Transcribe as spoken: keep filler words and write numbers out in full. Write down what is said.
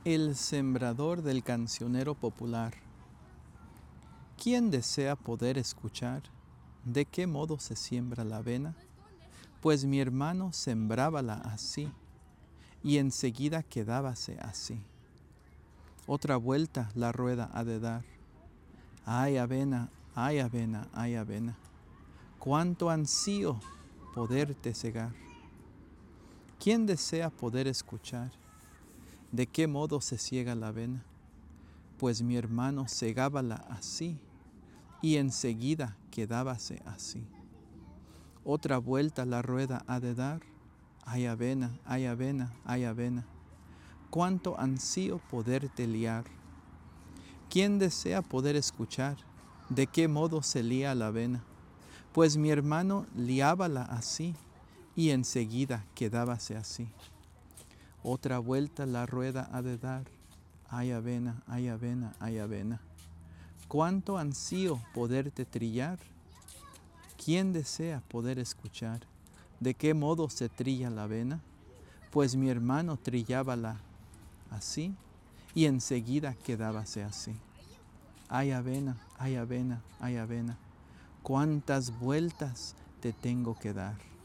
El sembrador del cancionero popular. ¿Quién desea poder escuchar de qué modo se siembra la avena? Pues mi hermano sembrábala así, y enseguida quedábase así. Otra vuelta la rueda ha de dar. Ay, avena, ay, avena, ay, avena, cuánto ansío poderte cegar. ¿Quién desea poder escuchar de qué modo se ciega la avena? Pues mi hermano cegábala así, y enseguida quedábase así. Otra vuelta la rueda ha de dar. Ay, avena, ay, avena, ay, avena, cuánto ansío poderte liar. ¿Quién desea poder escuchar de qué modo se lía la avena? Pues mi hermano liábala así, y enseguida quedábase así. Otra vuelta la rueda ha de dar. Ay, avena, ay, avena, ay, avena, cuánto ansío poderte trillar. ¿Quién desea poder escuchar de qué modo se trilla la avena? Pues mi hermano trillábala así, y enseguida quedábase así. Ay, avena, ay, avena, ay, avena, cuántas vueltas te tengo que dar.